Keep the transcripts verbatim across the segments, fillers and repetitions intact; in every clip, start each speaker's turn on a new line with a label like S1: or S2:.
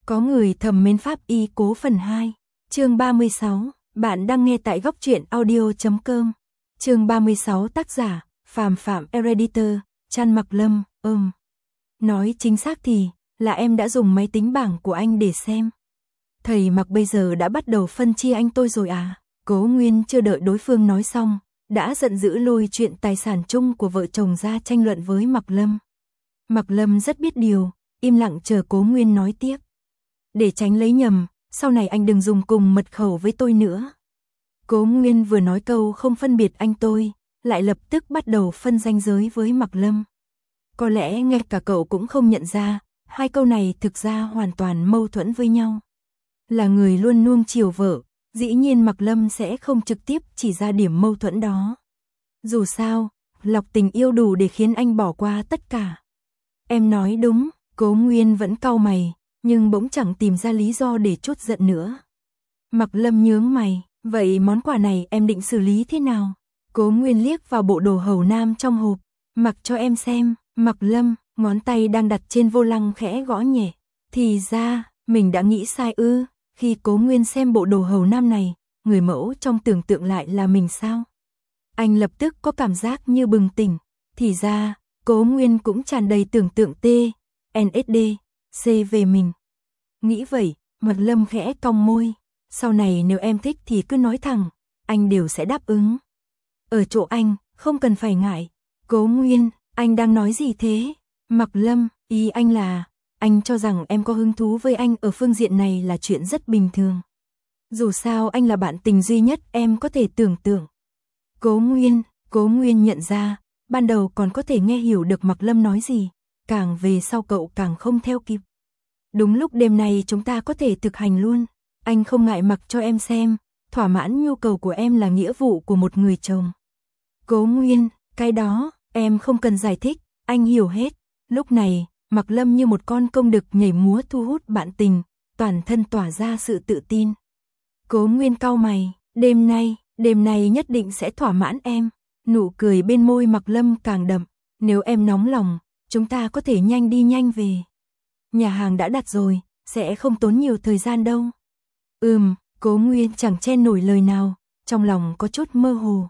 S1: Có người thầm mến pháp y cố phần hai, chương ba mươi sáu, bạn đang nghe tại góc truyện audio chấm com. Chương ba mươi sáu tác giả, Phàm Phạm Editor, Trăn Mặc Lâm, ừm. Nói chính xác thì, là em đã dùng máy tính bảng của anh để xem. Thầy Mặc bây giờ đã bắt đầu phân chia anh tôi rồi à? Cố Nguyên chưa đợi đối phương nói xong, đã giận dữ lôi chuyện tài sản chung của vợ chồng ra tranh luận với Mặc Lâm. Mặc Lâm rất biết điều, im lặng chờ Cố Nguyên nói tiếp. Để tránh lấy nhầm, sau này anh đừng dùng cùng mật khẩu với tôi nữa. Cố Nguyên vừa nói câu không phân biệt anh tôi, lại lập tức bắt đầu phân ranh giới với Mặc Lâm. Có lẽ ngay cả cậu cũng không nhận ra, hai câu này thực ra hoàn toàn mâu thuẫn với nhau. Là người luôn nuông chiều vợ, dĩ nhiên Mặc Lâm sẽ không trực tiếp chỉ ra điểm mâu thuẫn đó. Dù sao, lọc tình yêu đủ để khiến anh bỏ qua tất cả. Em nói đúng, Cố Nguyên vẫn cau mày, nhưng bỗng chẳng tìm ra lý do để trút giận nữa. Mặc Lâm nhướng mày, vậy món quà này em định xử lý thế nào? Cố Nguyên liếc vào bộ đồ hầu nam trong hộp, mặc cho em xem. Mặc Lâm, ngón tay đang đặt trên vô lăng khẽ gõ nhẹ. Thì ra, mình đã nghĩ sai ư, khi Cố Nguyên xem bộ đồ hầu nam này, người mẫu trong tưởng tượng lại là mình sao? Anh lập tức có cảm giác như bừng tỉnh, thì ra, Cố Nguyên cũng tràn đầy tưởng tượng T, en ét đê, C về mình. Nghĩ vậy, Mặc Lâm khẽ cong môi, sau này nếu em thích thì cứ nói thẳng, anh đều sẽ đáp ứng. Ở chỗ anh, không cần phải ngại. Cố Nguyên, anh đang nói gì thế? Mặc Lâm, ý anh là, anh cho rằng em có hứng thú với anh ở phương diện này là chuyện rất bình thường. Dù sao anh là bạn tình duy nhất em có thể tưởng tượng. Cố Nguyên, Cố Nguyên nhận ra, ban đầu còn có thể nghe hiểu được Mặc Lâm nói gì, càng về sau cậu càng không theo kịp. Đúng lúc đêm nay chúng ta có thể thực hành luôn, anh không ngại mặc cho em xem, thỏa mãn nhu cầu của em là nghĩa vụ của một người chồng. Cố Nguyên, cái đó, em không cần giải thích, anh hiểu hết. Lúc này, Mặc Lâm như một con công đực nhảy múa thu hút bạn tình, toàn thân tỏa ra sự tự tin. Cố Nguyên cau mày, đêm nay, đêm nay nhất định sẽ thỏa mãn em. Nụ cười bên môi Mặc Lâm càng đậm, nếu em nóng lòng, chúng ta có thể nhanh đi nhanh về. Nhà hàng đã đặt rồi, sẽ không tốn nhiều thời gian đâu. Ừm, Cố Nguyên chẳng chen nổi lời nào, trong lòng có chút mơ hồ.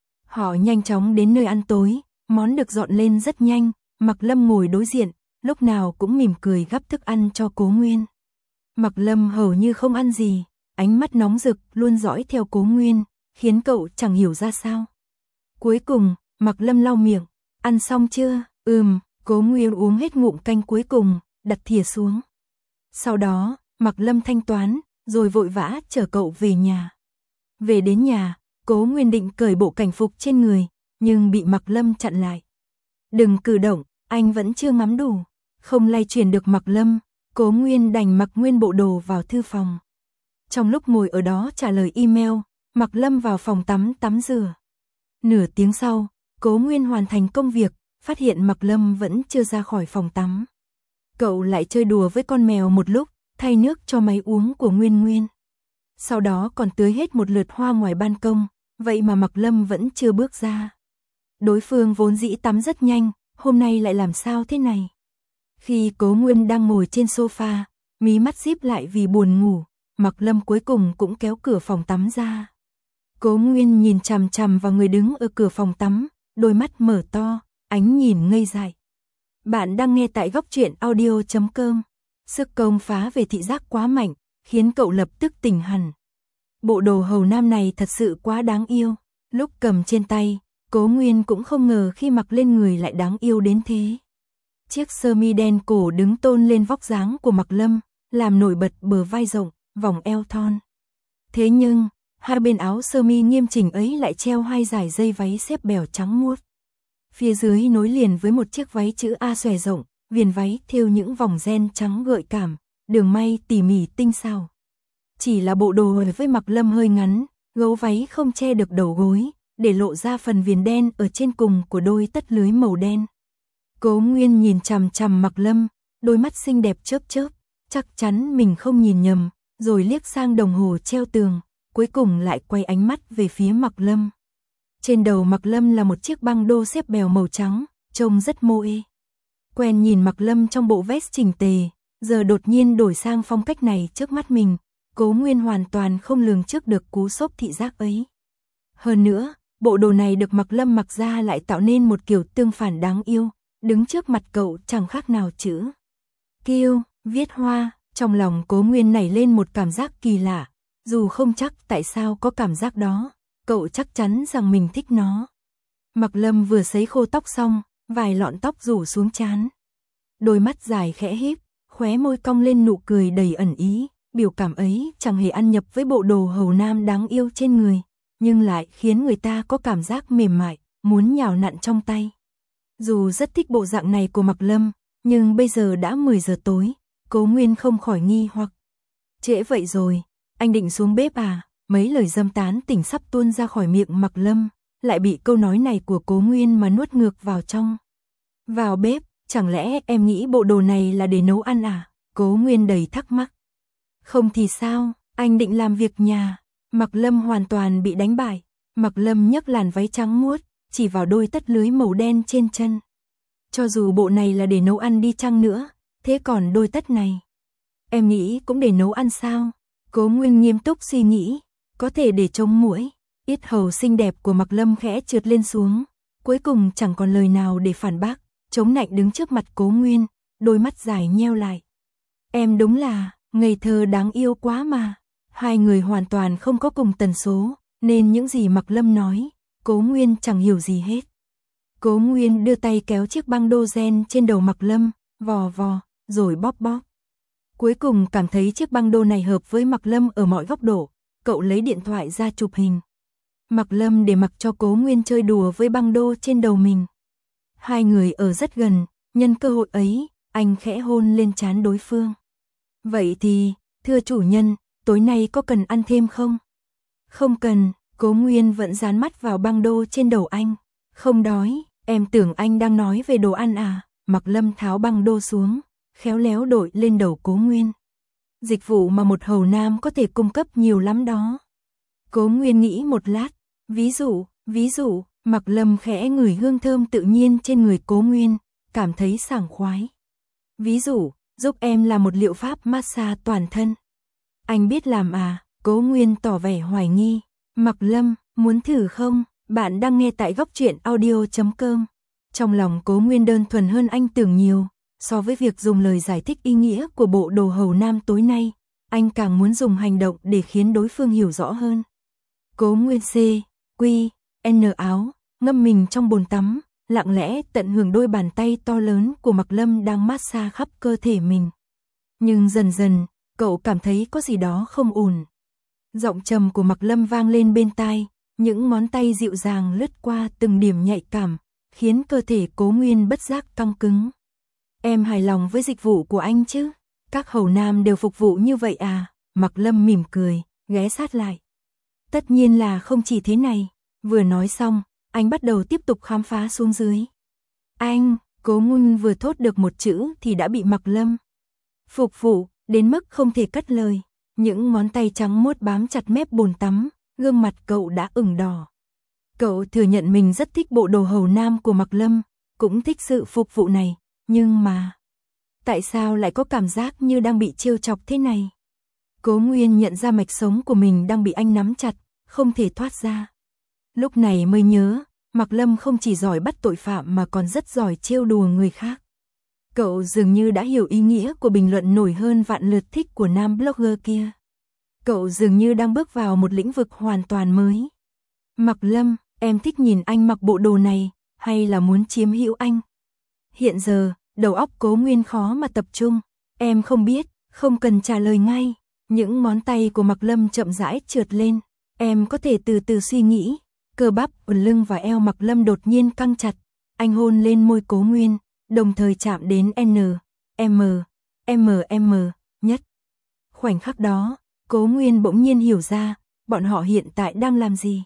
S1: Họ nhanh chóng đến nơi ăn tối, món được dọn lên rất nhanh, Mặc Lâm ngồi đối diện, lúc nào cũng mỉm cười gắp thức ăn cho Cố Nguyên. Mặc Lâm hầu như không ăn gì, ánh mắt nóng rực luôn dõi theo Cố Nguyên, khiến cậu chẳng hiểu ra sao. Cuối cùng, Mặc Lâm lau miệng, ăn xong chưa? Ừm, Cố Nguyên uống hết ngụm canh cuối cùng, đặt thìa xuống. Sau đó, Mặc Lâm thanh toán, rồi vội vã chở cậu về nhà. Về đến nhà, Cố Nguyên định cởi bộ cảnh phục trên người, nhưng bị Mặc Lâm chặn lại. Đừng cử động, anh vẫn chưa ngắm đủ. Không lay chuyển được Mặc Lâm, Cố Nguyên đành mặc nguyên bộ đồ vào thư phòng. Trong lúc ngồi ở đó trả lời email, Mặc Lâm vào phòng tắm tắm rửa. Nửa tiếng sau, Cố Nguyên hoàn thành công việc, phát hiện Mặc Lâm vẫn chưa ra khỏi phòng tắm. Cậu lại chơi đùa với con mèo một lúc, thay nước cho máy uống của Nguyên Nguyên. Sau đó còn tưới hết một lượt hoa ngoài ban công, vậy mà Mặc Lâm vẫn chưa bước ra. Đối phương vốn dĩ tắm rất nhanh, hôm nay lại làm sao thế này? Khi Cố Nguyên đang ngồi trên sofa, mí mắt díp lại vì buồn ngủ, Mặc Lâm cuối cùng cũng kéo cửa phòng tắm ra. Cố Nguyên nhìn chằm chằm vào người đứng ở cửa phòng tắm, đôi mắt mở to, ánh nhìn ngây dại. Bạn đang nghe tại góc truyện audio chấm com. Sức công phá về thị giác quá mạnh, khiến cậu lập tức tỉnh hẳn. Bộ đồ hầu nam này thật sự quá đáng yêu. Lúc cầm trên tay, Cố Nguyên cũng không ngờ khi mặc lên người lại đáng yêu đến thế. Chiếc sơ mi đen cổ đứng tôn lên vóc dáng của Mặc Lâm, làm nổi bật bờ vai rộng, vòng eo thon. Thế nhưng, hai bên áo sơ mi nghiêm chỉnh ấy lại treo hai dải dây váy xếp bèo trắng muốt. Phía dưới nối liền với một chiếc váy chữ A xòe rộng, viền váy thêu những vòng ren trắng gợi cảm, đường may tỉ mỉ tinh xảo. Chỉ là bộ đồ với Mặc Lâm hơi ngắn, gấu váy không che được đầu gối, để lộ ra phần viền đen ở trên cùng của đôi tất lưới màu đen. Cố Nguyên nhìn chằm chằm Mặc Lâm, đôi mắt xinh đẹp chớp chớp, chắc chắn mình không nhìn nhầm, rồi liếc sang đồng hồ treo tường, cuối cùng lại quay ánh mắt về phía Mặc Lâm. Trên đầu Mặc Lâm là một chiếc băng đô xếp bèo màu trắng, trông rất mô ê. Quen nhìn Mặc Lâm trong bộ vest chỉnh tề, giờ đột nhiên đổi sang phong cách này trước mắt mình, Cố Nguyên hoàn toàn không lường trước được cú sốc thị giác ấy. Hơn nữa, bộ đồ này được Mặc Lâm mặc ra lại tạo nên một kiểu tương phản đáng yêu, đứng trước mặt cậu chẳng khác nào chữ kiêu, viết hoa, trong lòng Cố Nguyên nảy lên một cảm giác kỳ lạ, dù không chắc tại sao có cảm giác đó, cậu chắc chắn rằng mình thích nó. Mặc Lâm vừa sấy khô tóc xong, vài lọn tóc rủ xuống trán. Đôi mắt dài khẽ híp, khóe môi cong lên nụ cười đầy ẩn ý, biểu cảm ấy chẳng hề ăn nhập với bộ đồ hầu nam đáng yêu trên người, nhưng lại khiến người ta có cảm giác mềm mại, muốn nhào nặn trong tay. Dù rất thích bộ dạng này của Mặc Lâm, nhưng bây giờ đã mười giờ tối, Cố Nguyên không khỏi nghi hoặc. Trễ vậy rồi, anh định xuống bếp à? Mấy lời dâm tán tỉnh sắp tuôn ra khỏi miệng Mặc Lâm, lại bị câu nói này của Cố Nguyên mà nuốt ngược vào trong. Vào bếp, chẳng lẽ em nghĩ bộ đồ này là để nấu ăn à? Cố Nguyên đầy thắc mắc. Không thì sao, anh định làm việc nhà. Mặc Lâm hoàn toàn bị đánh bại. Mặc Lâm nhấc làn váy trắng muốt, chỉ vào đôi tất lưới màu đen trên chân. Cho dù bộ này là để nấu ăn đi chăng nữa, thế còn đôi tất này, em nghĩ cũng để nấu ăn sao? Cố Nguyên nghiêm túc suy nghĩ, có thể để chống muỗi. Yết hầu xinh đẹp của Mặc Lâm khẽ trượt lên xuống, cuối cùng chẳng còn lời nào để phản bác, chống nạnh đứng trước mặt Cố Nguyên, đôi mắt dài nheo lại. Em đúng là ngây thơ đáng yêu quá mà. Hai người hoàn toàn không có cùng tần số, nên những gì Mặc Lâm nói, Cố Nguyên chẳng hiểu gì hết. Cố Nguyên đưa tay kéo chiếc băng đô gen trên đầu Mặc Lâm, vò vò, rồi bóp bóp. Cuối cùng cảm thấy chiếc băng đô này hợp với Mặc Lâm ở mọi góc độ, cậu lấy điện thoại ra chụp hình. Mặc Lâm để mặc cho Cố Nguyên chơi đùa với băng đô trên đầu mình. Hai người ở rất gần, nhân cơ hội ấy, anh khẽ hôn lên trán đối phương. Vậy thì, thưa chủ nhân, tối nay có cần ăn thêm không? Không cần, Cố Nguyên vẫn dán mắt vào băng đô trên đầu anh. Không đói, em tưởng anh đang nói về đồ ăn à? Mặc Lâm tháo băng đô xuống, khéo léo đội lên đầu Cố Nguyên. Dịch vụ mà một hầu nam có thể cung cấp nhiều lắm đó. Cố Nguyên nghĩ một lát, ví dụ, ví dụ, Mặc Lâm khẽ ngửi hương thơm tự nhiên trên người Cố Nguyên, cảm thấy sảng khoái. Ví dụ, giúp em làm một liệu pháp massage toàn thân. Anh biết làm à? Cố Nguyên tỏ vẻ hoài nghi. Mặc Lâm, muốn thử không? Bạn đang nghe tại góc truyện audio chấm com. Trong lòng Cố Nguyên đơn thuần hơn anh tưởng nhiều, so với việc dùng lời giải thích ý nghĩa của bộ đồ hầu nam tối nay, anh càng muốn dùng hành động để khiến đối phương hiểu rõ hơn. Cố Nguyên C, Quy, N áo, ngâm mình trong bồn tắm, lặng lẽ tận hưởng đôi bàn tay to lớn của Mặc Lâm đang massage khắp cơ thể mình. Nhưng dần dần, cậu cảm thấy có gì đó không ổn. Giọng trầm của Mặc Lâm vang lên bên tai, những ngón tay dịu dàng lướt qua từng điểm nhạy cảm, khiến cơ thể Cố Nguyên bất giác căng cứng. Em hài lòng với dịch vụ của anh chứ? Các hầu nam đều phục vụ như vậy à? Mặc Lâm mỉm cười, ghé sát lại. Tất nhiên là không chỉ thế này. Vừa nói xong, anh bắt đầu tiếp tục khám phá xuống dưới. Anh, Cố Nguyên vừa thốt được một chữ thì đã bị Mặc Lâm phục vụ, đến mức không thể cất lời. Những ngón tay trắng muốt bám chặt mép bồn tắm, gương mặt cậu đã ửng đỏ. Cậu thừa nhận mình rất thích bộ đồ hầu nam của Mặc Lâm, cũng thích sự phục vụ này, nhưng mà tại sao lại có cảm giác như đang bị trêu chọc thế này? Cố Nguyên nhận ra mạch sống của mình đang bị anh nắm chặt, không thể thoát ra. Lúc này mới nhớ, Mặc Lâm không chỉ giỏi bắt tội phạm mà còn rất giỏi trêu đùa người khác. Cậu dường như đã hiểu ý nghĩa của bình luận nổi hơn vạn lượt thích của nam blogger kia. Cậu dường như đang bước vào một lĩnh vực hoàn toàn mới. Mặc Lâm, em thích nhìn anh mặc bộ đồ này, hay là muốn chiếm hữu anh? Hiện giờ, đầu óc Cố Nguyên khó mà tập trung. Em không biết, không cần trả lời ngay. Những ngón tay của Mặc Lâm chậm rãi trượt lên. Em có thể từ từ suy nghĩ. Cơ bắp ở lưng và eo Mặc Lâm đột nhiên căng chặt. Anh hôn lên môi Cố Nguyên, đồng thời chạm đến N, M, M, M nhất. Khoảnh khắc đó, Cố Nguyên bỗng nhiên hiểu ra, bọn họ hiện tại đang làm gì.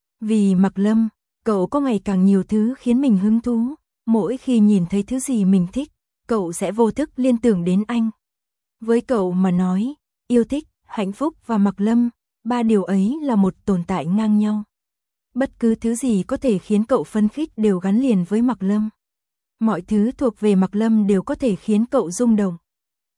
S1: Vì Mặc Lâm, cậu có ngày càng nhiều thứ khiến mình hứng thú. Mỗi khi nhìn thấy thứ gì mình thích, cậu sẽ vô thức liên tưởng đến anh. Với cậu mà nói, yêu thích, hạnh phúc và Mặc Lâm, ba điều ấy là một tồn tại ngang nhau. Bất cứ thứ gì có thể khiến cậu phấn khích đều gắn liền với Mặc Lâm. Mọi thứ thuộc về Mặc Lâm đều có thể khiến cậu rung động.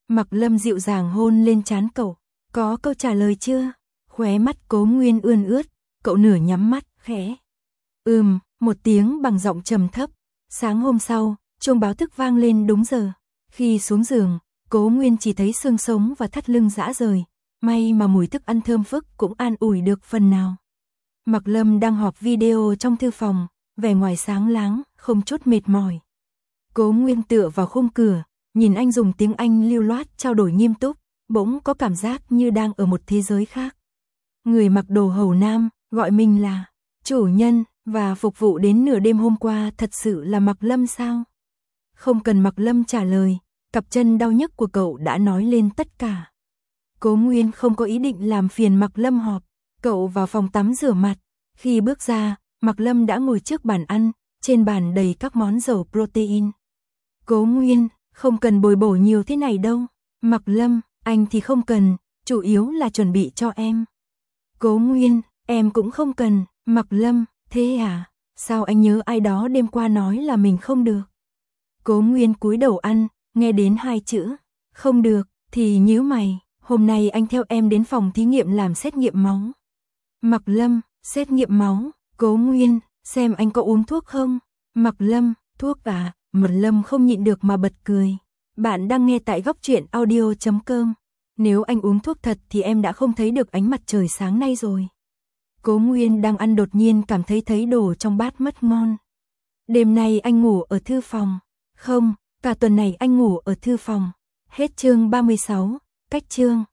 S1: Mặc Lâm dịu dàng hôn lên trán cậu. Có câu trả lời chưa? Khóe mắt Cố Nguyên ươn ướt, cậu nửa nhắm mắt, khẽ. Ừm, một tiếng bằng giọng trầm thấp. Sáng hôm sau, chuông báo thức vang lên đúng giờ. Khi xuống giường, Cố Nguyên chỉ thấy xương sống và thắt lưng rã rời. May mà mùi thức ăn thơm phức cũng an ủi được phần nào. Mặc Lâm đang họp video trong thư phòng, vẻ ngoài sáng láng, không chút mệt mỏi. Cố Nguyên tựa vào khung cửa, nhìn anh dùng tiếng Anh lưu loát trao đổi nghiêm túc, bỗng có cảm giác như đang ở một thế giới khác. Người mặc đồ hầu nam, gọi mình là chủ nhân, và phục vụ đến nửa đêm hôm qua thật sự là Mặc Lâm sao? Không cần Mặc Lâm trả lời, cặp chân đau nhức của cậu đã nói lên tất cả. Cố Nguyên không có ý định làm phiền Mặc Lâm họp, cậu vào phòng tắm rửa mặt. Khi bước ra, Mặc Lâm đã ngồi trước bàn ăn, trên bàn đầy các món giàu protein. Cố Nguyên, không cần bồi bổ nhiều thế này đâu. Mặc Lâm, anh thì không cần, chủ yếu là chuẩn bị cho em. Cố Nguyên, em cũng không cần. Mặc Lâm, thế à? Sao anh nhớ ai đó đêm qua nói là mình không được? Cố Nguyên cúi đầu ăn, nghe đến hai chữ không được thì nhíu mày. Hôm nay anh theo em đến phòng thí nghiệm làm xét nghiệm máu. Mặc Lâm, xét nghiệm máu. Cố Nguyên, xem anh có uống thuốc không? Mặc Lâm, thuốc à? Mặc Lâm không nhịn được mà bật cười. Bạn đang nghe tại góc truyện audio chấm com. Nếu anh uống thuốc thật thì em đã không thấy được ánh mặt trời sáng nay rồi. Cố Nguyên đang ăn đột nhiên cảm thấy thấy đồ trong bát mất ngon. Đêm nay anh ngủ ở thư phòng. Không, cả tuần này anh ngủ ở thư phòng. Hết chương ba mươi sáu, cách chương.